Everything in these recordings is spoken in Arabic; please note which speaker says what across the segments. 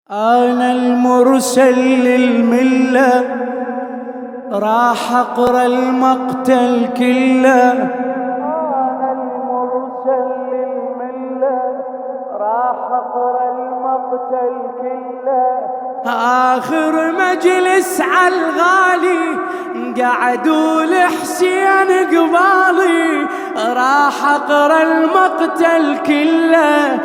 Speaker 1: أنا المرسل للملة، راح أقرأ المقتل كله. أنا المرسل للملة، راح أقرأ المقتل كله. آخر مجلس عالغالي قعدوا لحسين قبالي، راح أقرأ المقتل كله.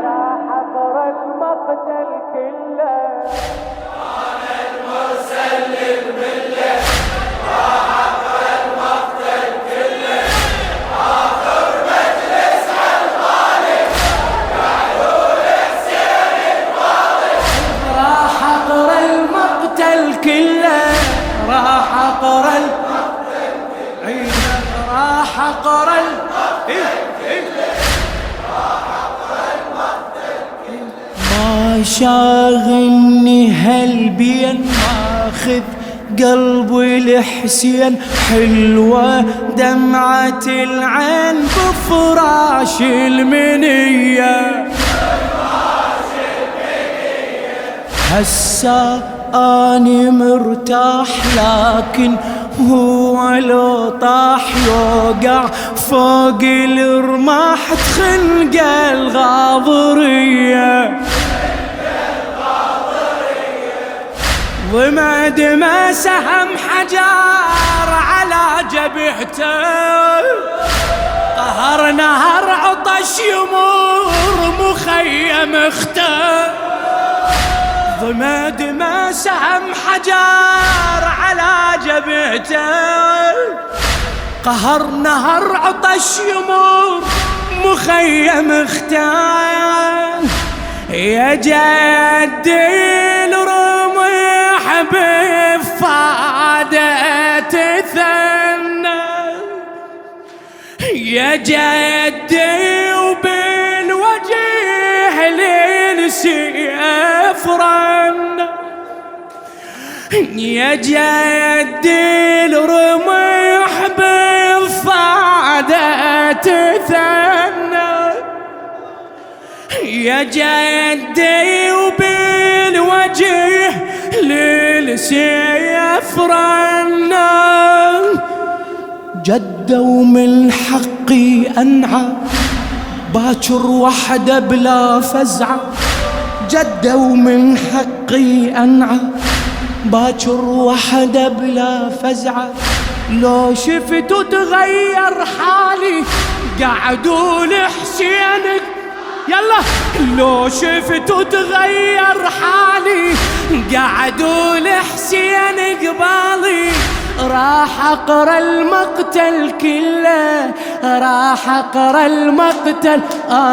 Speaker 2: أنا المرسل للملة، راح أقرأ المقتل كله. آخر مجلس عالغالي قعدوا لحسين قبالي،
Speaker 1: راح أقرأ المقتل كله. راح أقرأ المقتل كله. راح أقرأ ما شاغلني هالبين، ماخذ قلبي لحسين. حلوة دمعة العين بفراش المنية، هسا أني مرتاح، لكن هو لو طاح يوقع فوق الرماح تخنقه الغاضرية. ضمد ما سهم حجار على جبهته، قهر نهر عطش يمر مخيم اخته. ضمد ما سهم حجار على جبهته، قهر نهر عطش يمر مخيم اخته. يا جدي الرمح بفادة تثنى، يا جدي وبالوجه للسيف رن. يا جدي الرمح بفادة تثنى، يا جدي وبالوجه للسيف رنا. جدوا من حقي أنعى باكر وحده بلا فزعة. جدوا من حقي أنعى باكر وحده بلا فزعة. لو شفتوا تغير حالي قعدوا لحسينك، يلا لو شفتوا تغير حالي قعدوا لحسين قبالي. راح أقرأ المقتل كله. راح أقرأ المقتل.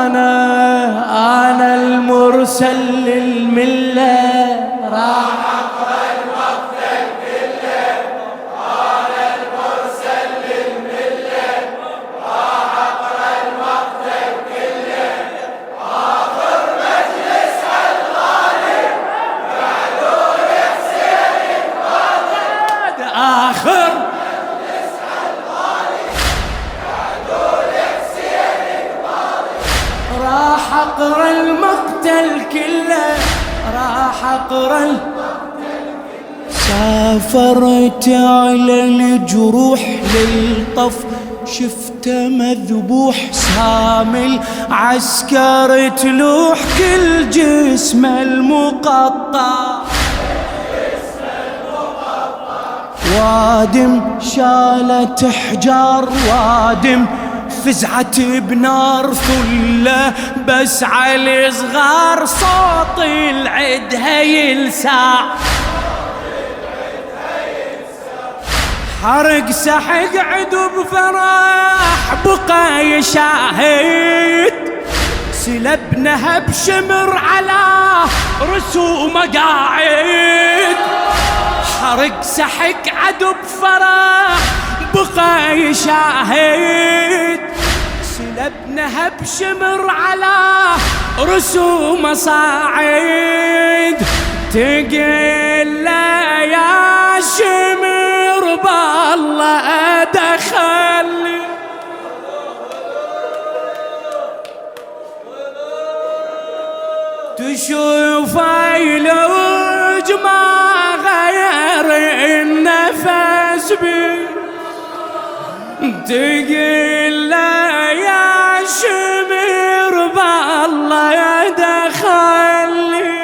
Speaker 1: أنا المرسل للملة، راح
Speaker 2: أقرأ المقتل كله. أنا المرسل للملة، راح أقرأ المقتل كله. آخر مجلس عالغالي قعدوا لحسين قبالي،
Speaker 1: آخر
Speaker 2: مجلس عالغالي قعدوا لحسين قبالي.
Speaker 1: راح أقرأ المقتل كله. راح أقرأ سافرت على الجروح للطف، شفته مذبوح سامي العسكر تلوح كل جسمه المقطع. وادم شالت حجار، وادم فزعت بنار ثله، بس على صغار صوت العدها يلسع. حرق سحق عدو بفرح بقى يشاهد، سلبنها بشمر على رسومه قاعد. حرق سحق عدو بفرح بقى يشاهد، سلبنها بشمر على رسومه صاعد. تقل يا شمر بالله دخل، تشوف بي تقل يا شمر بالله يا دخلي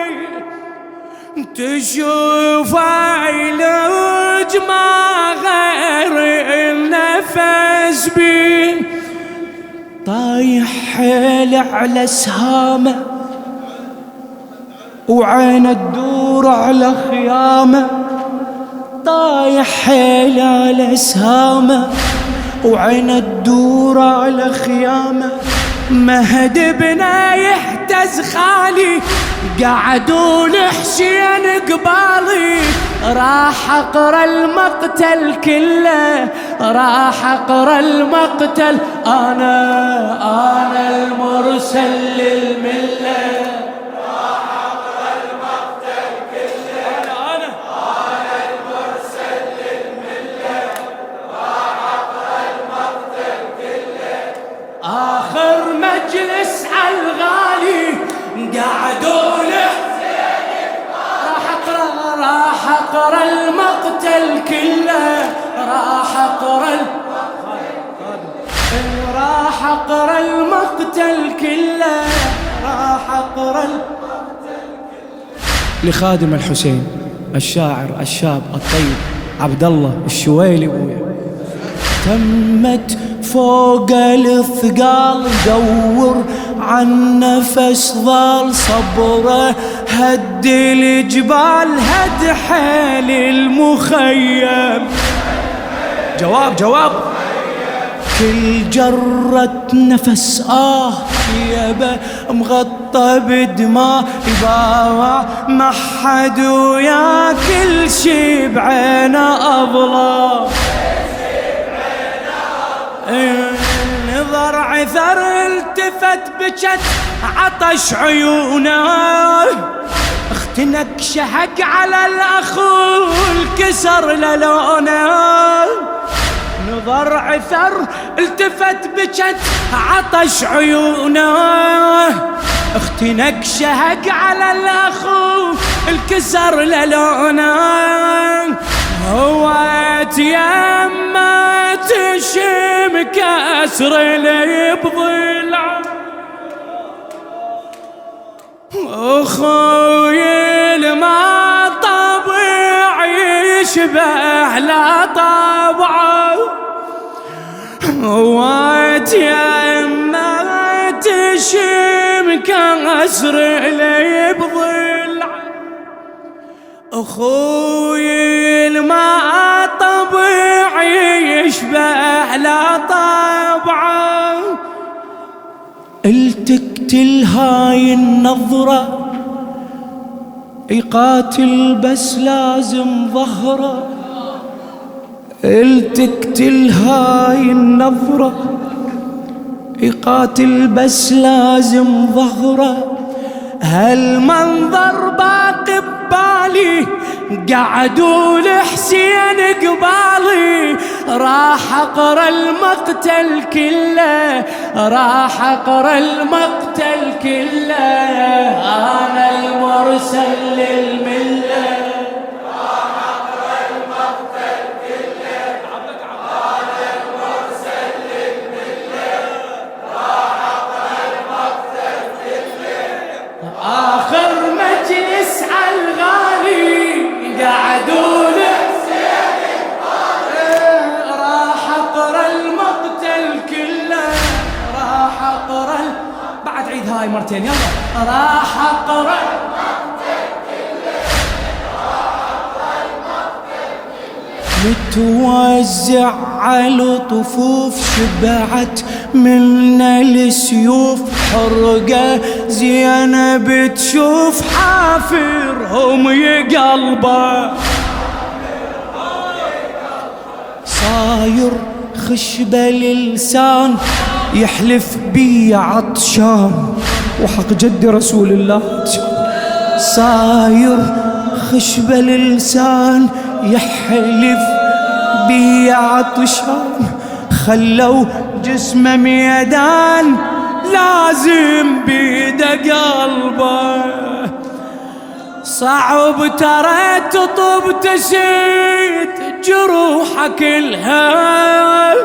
Speaker 1: تشوف عيلج ما غير النفس بي طايح حيل على سهامه وعين تدور على خيامه طايح حيل على سهامه وعين تدور على خيامه مهد بنا يحتز خالي قعدوا الحسين قبالي راح اقرا المقتل كله راح اقرا المقتل انا المرسل للمله راح اقرا المقتل كله انا المرسل للمله راح اقرا المقتل كله اخر مجلس على الغالي قعدوا راح اقرا المقتل كله راح اقرا المقتل كله راح اقرا لخادم الحسين الشاعر الشاب الطيب عبد الله الشويلي بويا تمت فوق الثقال دور عن نفس ظل صبره هد الجبال هد حيل المخيم جواب كل جرة نفس يبا مغطى بدماء يباوع ما حد ويا كل شي بعينه أظلام نظر عثر التفت بجت عطش عيونه اختنك شهق على الاخو الكسر للونه نظر عثر التفت بجت عطش عيونه اختنك شهق على الاخو الكسر للونه هو تيما تشم كسر اللي بضلع اخوي الما طبيعي يشبه لا طبعه هو تيما تشم كسر اللي بضلع اخوي الما طبيعي يشبه لا طبعه التقتل هاي النظرة يقاتل بس لازم ظهره التقتل هاي النظرة يقاتل بس لازم ظهره هالمنظر باقي ببالي قعدوا الحسين قبالي راح اقرا المقتل كله راح اقرا المقتل كله انا المرسل للمله راح اقرا المقتل كله انا المرسل للمله راح اقرا المقتل كله اخر مجلس على الغالي قعدوا الحسين راح اقرا المقتل كله راح اقرا بعد عيد هاي مرتين يلا راح اقرا المقتل كله راح اقرا المقتل كله متوزع على طفوف شبعت من السيوف حرقة زينب تشوف حافرهم يقلبه صاير خشبة للسان يحلف بي عطشان وحق جد رسول الله صاير خشبة للسان يحلف بي عطشان خلوا جسمه ميدان لازم بيده قلبه صعب ترى تطب تسيد جروحك كلها،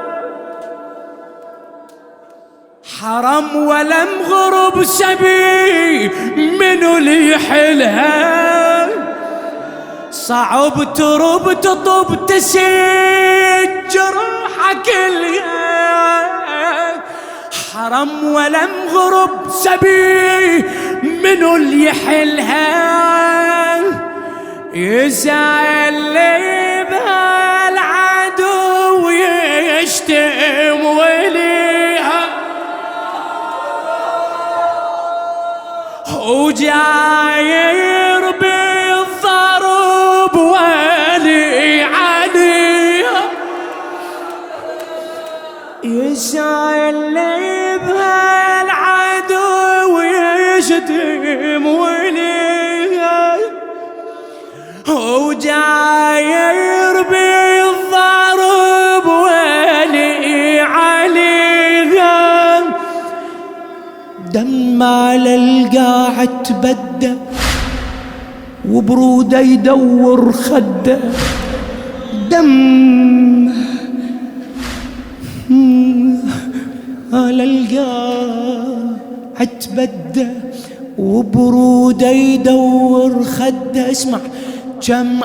Speaker 1: حرم ولم غرب سبي منو اللي يحلها، صعب ترب تطب تسيد جروحك كلها، حرم ولم غرب سبي منو اللي يحلها، يزعل لي بهالعدو يشتم وليها، وجاير بالضرب ولي عليها، يزعل لي بهالعدو يشتم وليها، وجاير بالضرب ولي عليها، دم على القاع تبدى وبروده يدور خده، دم على القاع تبدى وبروده يدور خده. اسمع كم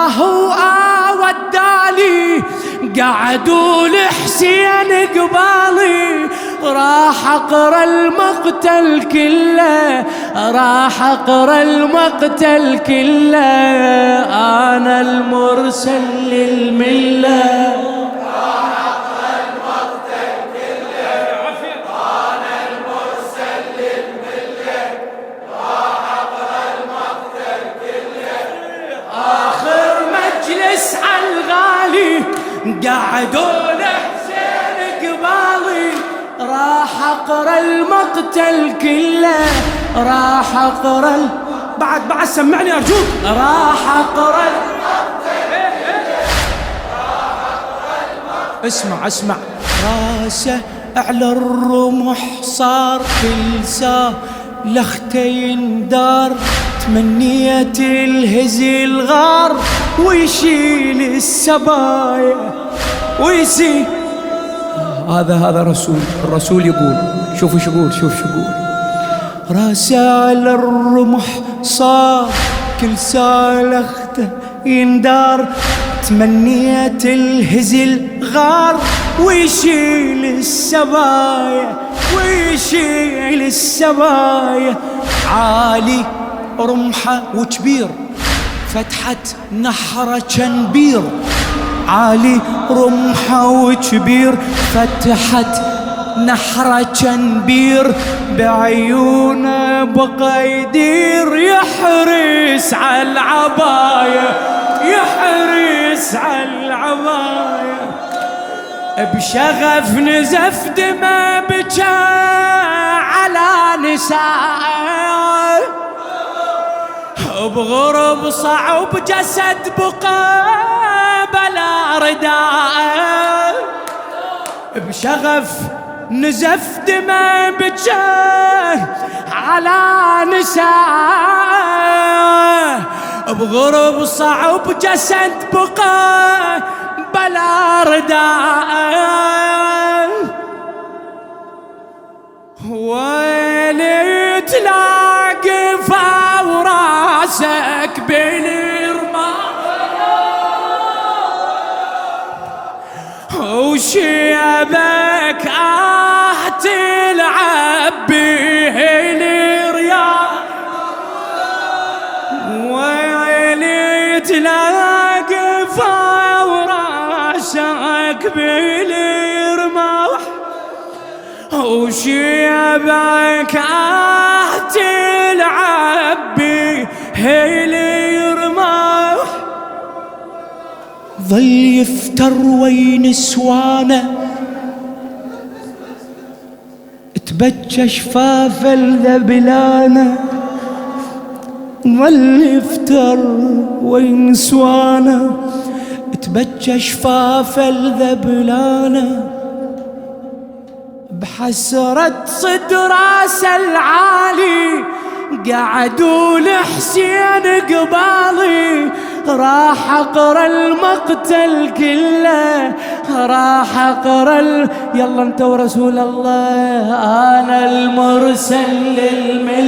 Speaker 1: ودالي قعدوا لحسين قبالي، راح اقرا المقتل كله، راح اقرا المقتل كله، انا المرسل للمله، راح اقرا المقتل كله، انا المرسل للمله، راح اقرا المقتل كله، اخر مجلس عالغالي قعدوا لحسين قبالي، راح اقرا المقتل كله، راح اقرا بعد سمعني ارجوك، راح اقرا المقتل كله، راح اقرا المقتل. اسمع راسه على الرمح صار كل ساعة لختين دار، تمنيت الهزي الغار ويشيل السبايا ويسيل. هذا الرسول يقول، شوفوا شو يقول، شوف شو يقول، راسه على الرمح صار كل سالخته يندار، تمنيت الهزل غار ويشيل السبايا ويشيل السبايا، عالي رمحه وكبير فتحت نحره كنبير، عالي رمحه وكبير فتحت نحره كنبير، بعيونه بقى يدير يحرس على العبايه، يحرس على العبايه، بشغف نزف دمه بكى على نساء، بغرب صعب جسد بقى بلا رداء، بشغف نزف دمه بكى على نساء، بغرب صعب جسد بقى بلا رداء، ويلي تلاقي وراسك بالرمال، وشيبك تلعب به الرياح، ويلي تلاقي وراسك بالرمال، وشيبك تلعب به الرماح، ظل يفتر وين سوانه تبكى شفاف الذبلانه، ظل يفتر وين سوانه تبكى شفاف الذبلانه، بحسرة صد راس العالي قعدوا الحسين قبالي، راح اقرا المقتل كله، راح اقرا يلا انت ورسول الله، انا المرسل للملة.